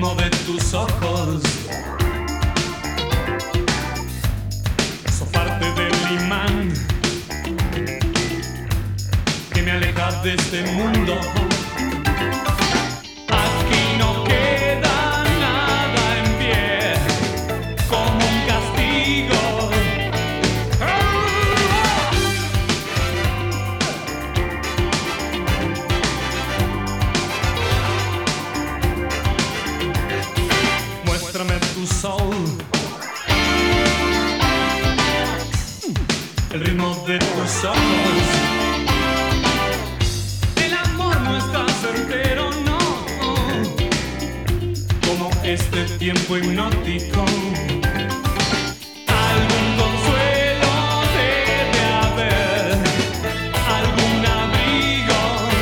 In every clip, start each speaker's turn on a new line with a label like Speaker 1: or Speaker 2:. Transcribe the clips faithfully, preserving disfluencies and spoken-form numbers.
Speaker 1: ritmo de tus ojos son parte del imán que me aleja de este mundo. Aquí no queda nada en pie, como un castigo. Muéstrame tu sol, el ritmo de tus ojos. El amor no está certero, no, como este tiempo hipnótico. Algún consuelo debe haber, algún abrigo.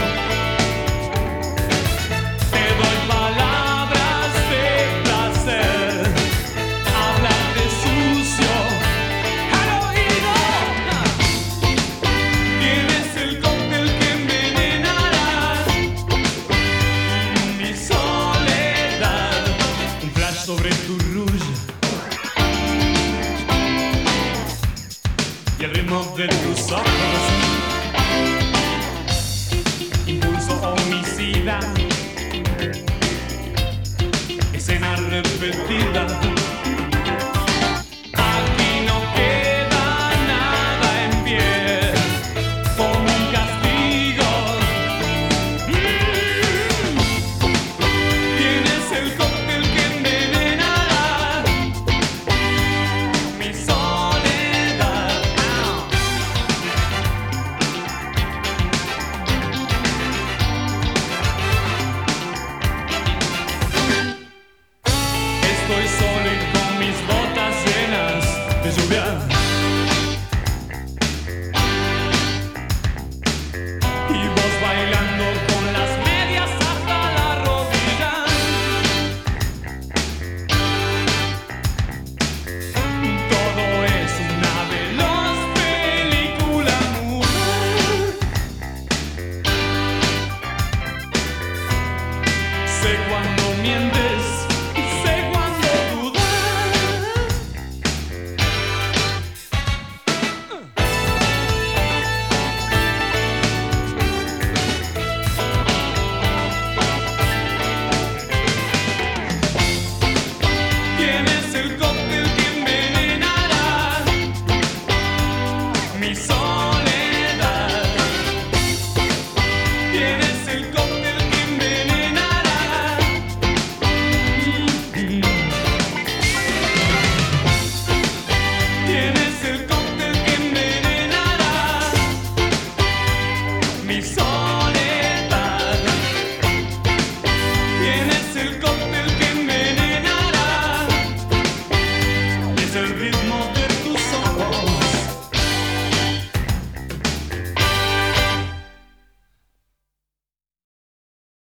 Speaker 1: Te doy palabras de placer, hablarte sucio al oído. Tienes el cóctel que envenenará mi soledad. Un flash sobre tu rouge y el ritmo de tus ojos. Impulso homicida, escena repetida. Aquí no queda nada en pie, como un castigo. Mm. Tienes el cóctel que envenenará mi soledad. Estoy solo y con mis botas llenas de lluvia. Y vos bailando con las medias hasta la rodilla. Todo es una veloz película muda. Sé cuando mientes